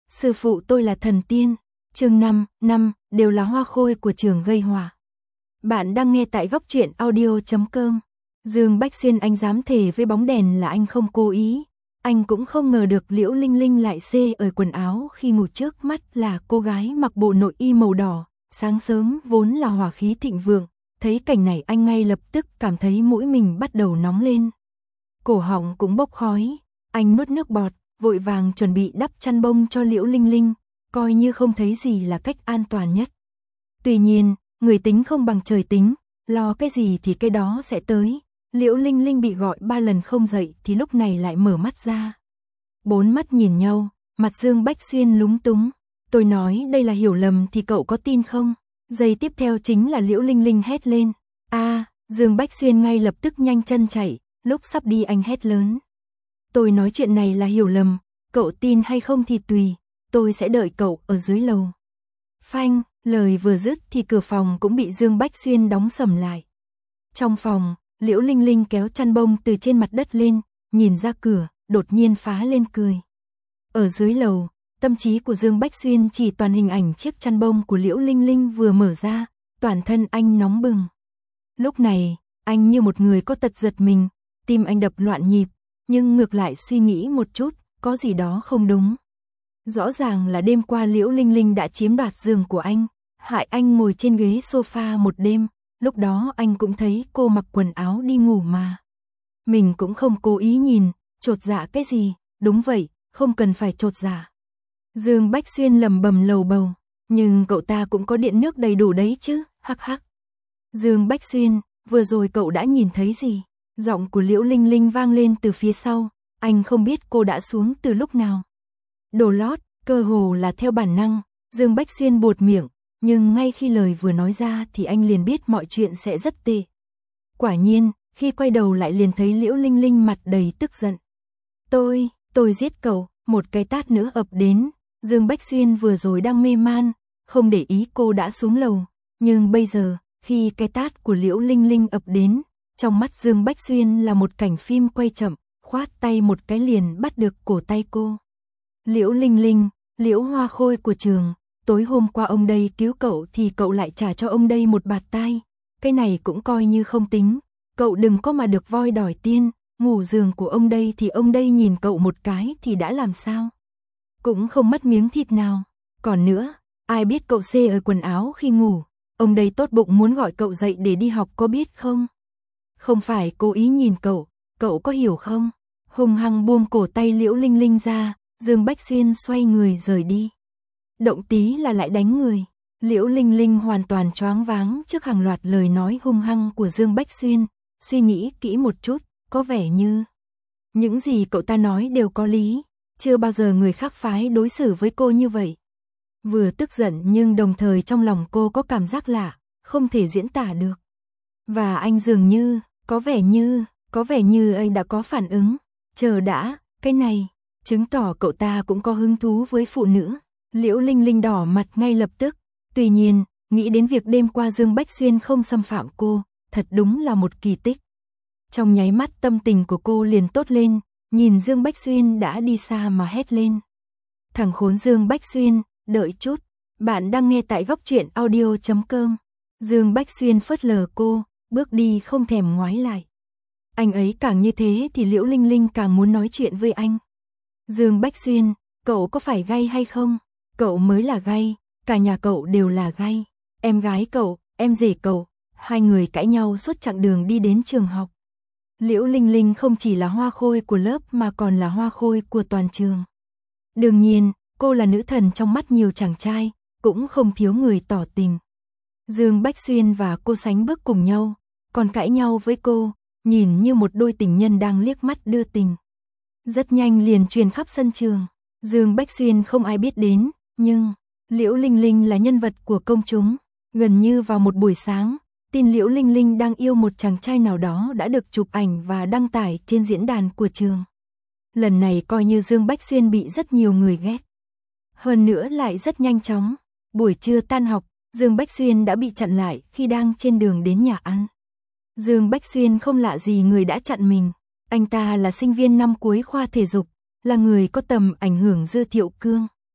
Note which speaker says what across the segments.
Speaker 1: Sư phụ tôi là thần tiên. Chương 5 đều là hoa khôi của trường gây họa. Bạn đang nghe tại góc truyện audio.com. Dương Bách Xuyên anh dám thề với bóng đèn là anh không cố ý. Anh cũng không ngờ được Liễu Linh Linh lại xê ở quần áo khi ngủ, trước mắt là cô gái mặc bộ nội y màu đỏ. Sáng sớm vốn là hỏa khí thịnh vượng, thấy cảnh này anh ngay lập tức cảm thấy mũi mình bắt đầu nóng lên. Cổ họng cũng bốc khói, anh nuốt nước bọt, vội vàng chuẩn bị đắp chăn bông cho Liễu Linh Linh, coi như không thấy gì là cách an toàn nhất. Tuy nhiên, người tính không bằng trời tính, lo cái gì thì cái đó sẽ tới. Liễu Linh Linh bị gọi 3 lần không dậy thì lúc này lại mở mắt ra. Bốn mắt nhìn nhau, mặt Dương Bách Xuyên lúng túng. Tôi nói đây là hiểu lầm thì cậu có tin không? Giây tiếp theo chính là Liễu Linh Linh hét lên. Dương Bách Xuyên ngay lập tức nhanh chân chạy, lúc sắp đi anh hét lớn. Tôi nói chuyện này là hiểu lầm, cậu tin hay không thì tùy, tôi sẽ đợi cậu ở dưới lầu. Phanh, lời vừa dứt thì cửa phòng cũng bị Dương Bách Xuyên đóng sầm lại. Trong phòng, Liễu Linh Linh kéo chăn bông từ trên mặt đất lên, nhìn ra cửa, đột nhiên phá lên cười. Ở dưới lầu, tâm trí của Dương Bách Xuyên chỉ toàn hình ảnh chiếc chăn bông của Liễu Linh Linh vừa mở ra, toàn thân anh nóng bừng. Lúc này, anh như một người có tật giật mình, tim anh đập loạn nhịp, nhưng ngược lại suy nghĩ một chút, có gì đó không đúng. Rõ ràng là đêm qua Liễu Linh Linh đã chiếm đoạt giường của anh, hại anh ngồi trên ghế sofa một đêm, lúc đó anh cũng thấy cô mặc quần áo đi ngủ mà. Mình cũng không cố ý nhìn, chột dạ cái gì, đúng vậy, không cần phải chột dạ. Dương Bách Xuyên lẩm bẩm lầu bầu, nhưng cậu ta cũng có điện nước đầy đủ đấy chứ, hắc hắc. Dương Bách Xuyên, vừa rồi cậu đã nhìn thấy gì? Giọng của Liễu Linh Linh vang lên từ phía sau, anh không biết cô đã xuống từ lúc nào. Đồ lót, cơ hồ là theo bản năng, Dương Bách Xuyên buột miệng, nhưng ngay khi lời vừa nói ra thì anh liền biết mọi chuyện sẽ rất tệ. Quả nhiên, khi quay đầu lại liền thấy Liễu Linh Linh mặt đầy tức giận. Tôi giết cậu, một cái tát nữa ập đến. Dương Bách Xuyên vừa rồi đang mê man, không để ý cô đã xuống lầu, nhưng bây giờ, khi cái tát của Liễu Linh Linh ập đến, trong mắt Dương Bách Xuyên là một cảnh phim quay chậm, khoát tay một cái liền bắt được cổ tay cô. Liễu Linh Linh, Liễu hoa khôi của trường, tối hôm qua ông đây cứu cậu thì cậu lại trả cho ông đây một bạt tai, cái này cũng coi như không tính, cậu đừng có mà được voi đòi tiên, ngủ giường của ông đây thì ông đây nhìn cậu một cái thì đã làm sao? Cũng không mất miếng thịt nào, còn nữa, ai biết cậu xê ở quần áo khi ngủ, ông đây tốt bụng muốn gọi cậu dậy để đi học có biết không? Không phải cố ý nhìn cậu có hiểu không? Hung hăng buông cổ tay Liễu Linh Linh ra, Dương Bách Xuyên xoay người rời đi. Động tí là lại đánh người. Liễu Linh Linh hoàn toàn choáng váng trước hàng loạt lời nói hung hăng của Dương Bách Xuyên, suy nghĩ kỹ một chút, có vẻ như những gì cậu ta nói đều có lý, chưa bao giờ người khác phái đối xử với cô như vậy. Vừa tức giận nhưng đồng thời trong lòng cô có cảm giác lạ, không thể diễn tả được. Và anh dường như, có vẻ như anh đã có phản ứng. Chờ đã, cái này, chứng tỏ cậu ta cũng có hứng thú với phụ nữ. Liễu Linh Linh đỏ mặt ngay lập tức. Tuy nhiên, nghĩ đến việc đêm qua Dương Bách Xuyên không xâm phạm cô, thật đúng là một kỳ tích. Trong nháy mắt tâm tình của cô liền tốt lên, nhìn Dương Bách Xuyên đã đi xa mà hét lên. Thằng khốn Dương Bách Xuyên, đợi chút, bạn đang nghe tại góc truyện audio.com. Dương Bách Xuyên phớt lờ cô, bước đi không thèm ngoái lại. Anh ấy càng như thế thì Liễu Linh Linh càng muốn nói chuyện với anh. Dương Bách Xuyên, cậu có phải gay hay không? Cậu mới là gay, cả nhà cậu đều là gay. Em gái cậu, em rể cậu, hai người cãi nhau suốt chặng đường đi đến trường học. Liễu Linh Linh không chỉ là hoa khôi của lớp mà còn là hoa khôi của toàn trường. Đương nhiên, cô là nữ thần trong mắt nhiều chàng trai, cũng không thiếu người tỏ tình. Dương Bách Xuyên và cô sánh bước cùng nhau, còn cãi nhau với cô, nhìn như một đôi tình nhân đang liếc mắt đưa tình. Rất nhanh liền truyền khắp sân trường. Dương Bách Xuyên không ai biết đến, nhưng Liễu Linh Linh là nhân vật của công chúng. Gần như vào một buổi sáng, tin Liễu Linh Linh đang yêu một chàng trai nào đó đã được chụp ảnh và đăng tải trên diễn đàn của trường. Lần này coi như Dương Bách Xuyên bị rất nhiều người ghét. Hơn nữa lại rất nhanh chóng. Buổi trưa tan học, Dương Bách Xuyên đã bị chặn lại khi đang trên đường đến nhà ăn. Dương Bách Xuyên không lạ gì người đã chặn mình. Anh ta là sinh viên năm cuối khoa thể dục, là người có tầm ảnh hưởng Dư Thiệu Cương.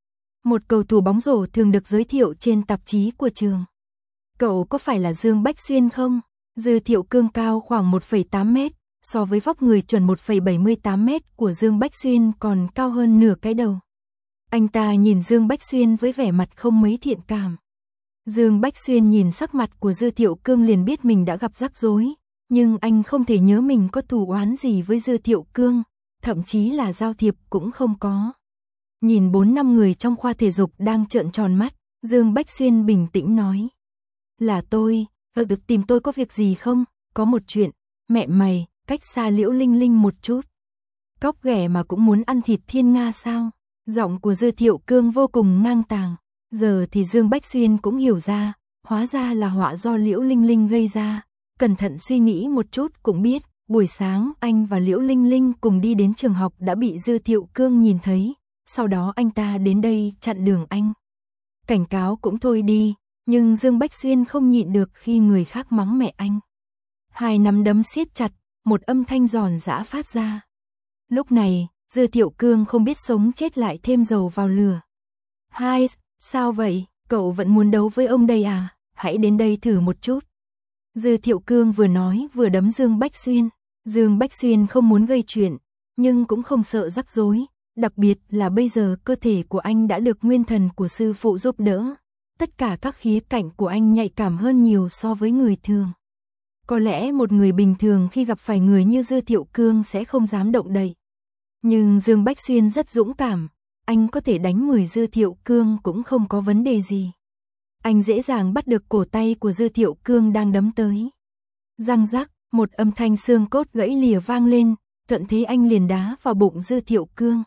Speaker 1: một cầu thủ bóng rổ thường được giới thiệu trên tạp chí của trường. Cậu có phải là Dương Bách Xuyên không? Dư Thiệu Cương cao khoảng 1,8 mét, so với vóc người chuẩn 1,78 mét của Dương Bách Xuyên còn cao hơn nửa cái đầu. Anh ta nhìn Dương Bách Xuyên với vẻ mặt không mấy thiện cảm. Dương Bách Xuyên nhìn sắc mặt của Dư Thiệu Cương liền biết mình đã gặp rắc rối, nhưng anh không thể nhớ mình có thù oán gì với Dư Thiệu Cương, thậm chí là giao thiệp cũng không có. Nhìn 4-5 người trong khoa thể dục đang trợn tròn mắt, Dương Bách Xuyên bình tĩnh nói. Là tôi, được tìm tôi có việc gì không? Có một chuyện, mẹ mày, cách xa Liễu Linh Linh một chút. Cóc ghẻ mà cũng muốn ăn thịt thiên nga sao? Giọng của Dư Thiệu Cương vô cùng ngang tàng. Giờ thì Dương Bách Xuyên cũng hiểu ra, hóa ra là họa do Liễu Linh Linh gây ra. Cẩn thận suy nghĩ một chút cũng biết, buổi sáng anh và Liễu Linh Linh cùng đi đến trường học đã bị Dư Thiệu Cương nhìn thấy. Sau đó anh ta đến đây chặn đường anh. Cảnh cáo cũng thôi đi, nhưng Dương Bách Xuyên không nhịn được khi người khác mắng mẹ anh. Hai nắm đấm siết chặt, một âm thanh giòn giã phát ra. Lúc này, Dư Thiệu Cương không biết sống chết lại thêm dầu vào lửa. Hai, sao vậy, cậu vẫn muốn đấu với ông đây à, hãy đến đây thử một chút. Dư Thiệu Cương vừa nói vừa đấm Dương Bách Xuyên. Dương Bách Xuyên không muốn gây chuyện, nhưng cũng không sợ rắc rối. Đặc biệt là bây giờ cơ thể của anh đã được nguyên thần của sư phụ giúp đỡ. Tất cả các khía cạnh của anh nhạy cảm hơn nhiều so với người thường. Có lẽ một người bình thường khi gặp phải người như Dư Thiệu Cương sẽ không dám động đậy. Nhưng Dương Bách Xuyên rất dũng cảm, anh có thể đánh 10 Dư Thiệu Cương cũng không có vấn đề gì. Anh dễ dàng bắt được cổ tay của Dư Thiệu Cương đang đấm tới. Răng rắc, một âm thanh xương cốt gãy lìa vang lên, thuận thế anh liền đá vào bụng Dư Thiệu Cương.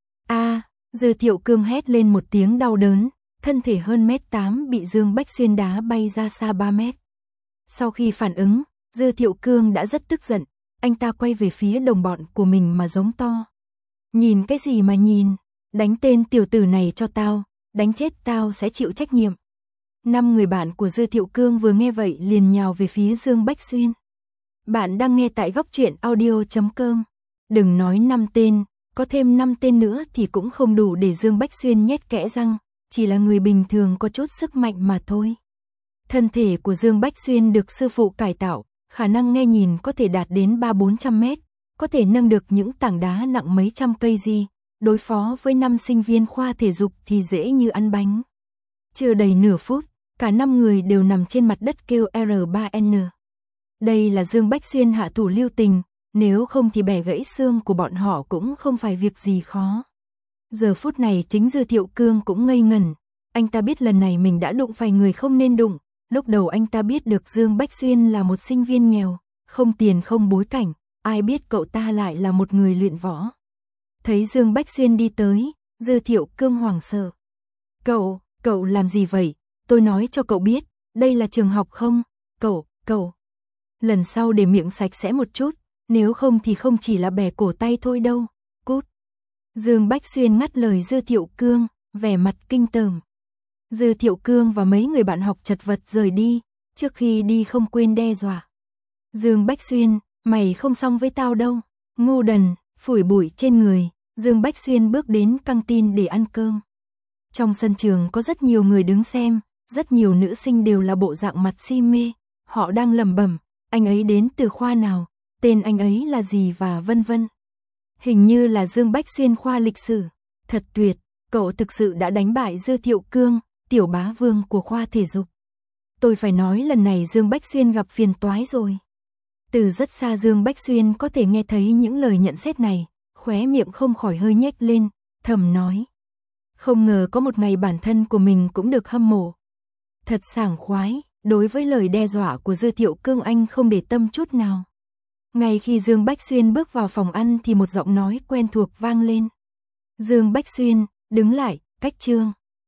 Speaker 1: Dư Thiệu Cương hét lên một tiếng đau đớn, thân thể hơn 1m8 bị Dương Bách Xuyên đá bay ra xa 3 mét. Sau khi phản ứng, Dư Thiệu Cương đã rất tức giận, anh ta quay về phía đồng bọn của mình mà giống to. Nhìn cái gì mà nhìn, đánh tên tiểu tử này cho tao, đánh chết tao sẽ chịu trách nhiệm. 5 người bạn của Dư Thiệu Cương vừa nghe vậy liền nhào về phía Dương Bách Xuyên. Bạn đang nghe tại goctruyện.audio.com. Đừng nói 5 tên, có thêm 5 tên nữa thì cũng không đủ để Dương Bách Xuyên nhét kẽ răng, chỉ là người bình thường có chút sức mạnh mà thôi. Thân thể của Dương Bách Xuyên được sư phụ cải tạo, khả năng nghe nhìn có thể đạt đến 300-400 mét, có thể nâng được những tảng đá nặng mấy trăm cây gì, đối phó với 5 sinh viên khoa thể dục thì dễ như ăn bánh. Chưa đầy nửa phút, cả 5 người đều nằm trên mặt đất kêu R3N. Đây là Dương Bách Xuyên hạ thủ lưu tình, nếu không thì bẻ gãy xương của bọn họ cũng không phải việc gì khó. Giờ phút này chính Dư Thiệu Cương cũng ngây ngẩn, anh ta biết lần này mình đã đụng phải người không nên đụng. Lúc đầu anh ta biết được Dương Bách Xuyên là một sinh viên nghèo, không tiền không bối cảnh, ai biết cậu ta lại là một người luyện võ. Thấy Dương Bách Xuyên đi tới, Dư Thiệu Cương hoảng sợ. Cậu làm gì vậy? Tôi nói cho cậu biết, đây là trường học không? Cậu. Lần sau để miệng sạch sẽ một chút, nếu không thì không chỉ là bẻ cổ tay thôi đâu, cút. Dương Bách Xuyên ngắt lời Dư Thiệu Cương, vẻ mặt kinh tởm. Dư Thiệu Cương và mấy người bạn học chật vật rời đi, trước khi đi không quên đe dọa. Dương Bách Xuyên, mày không xong với tao đâu, ngu đần, phủi bụi trên người, Dương Bách Xuyên bước đến căng tin để ăn cơm. Trong sân trường có rất nhiều người đứng xem, rất nhiều nữ sinh đều là bộ dạng mặt si mê, họ đang lẩm bẩm, anh ấy đến từ khoa nào, tên anh ấy là gì và vân vân. Hình như là Dương Bách Xuyên khoa lịch sử, thật tuyệt, cậu thực sự đã đánh bại Dư Thiệu Cương, tiểu bá vương của khoa thể dục. Tôi phải nói lần này Dương Bách Xuyên gặp phiền toái rồi. Từ rất xa Dương Bách Xuyên có thể nghe thấy những lời nhận xét này, khóe miệng không khỏi hơi nhếch lên, thầm nói. Không ngờ có một ngày bản thân của mình cũng được hâm mộ. Thật sảng khoái, đối với lời đe dọa của Dư Thiệu Cương anh không để tâm chút nào. Ngay khi Dương Bách Xuyên bước vào phòng ăn thì một giọng nói quen thuộc vang lên. Dương Bách Xuyên, đứng lại, cách chương.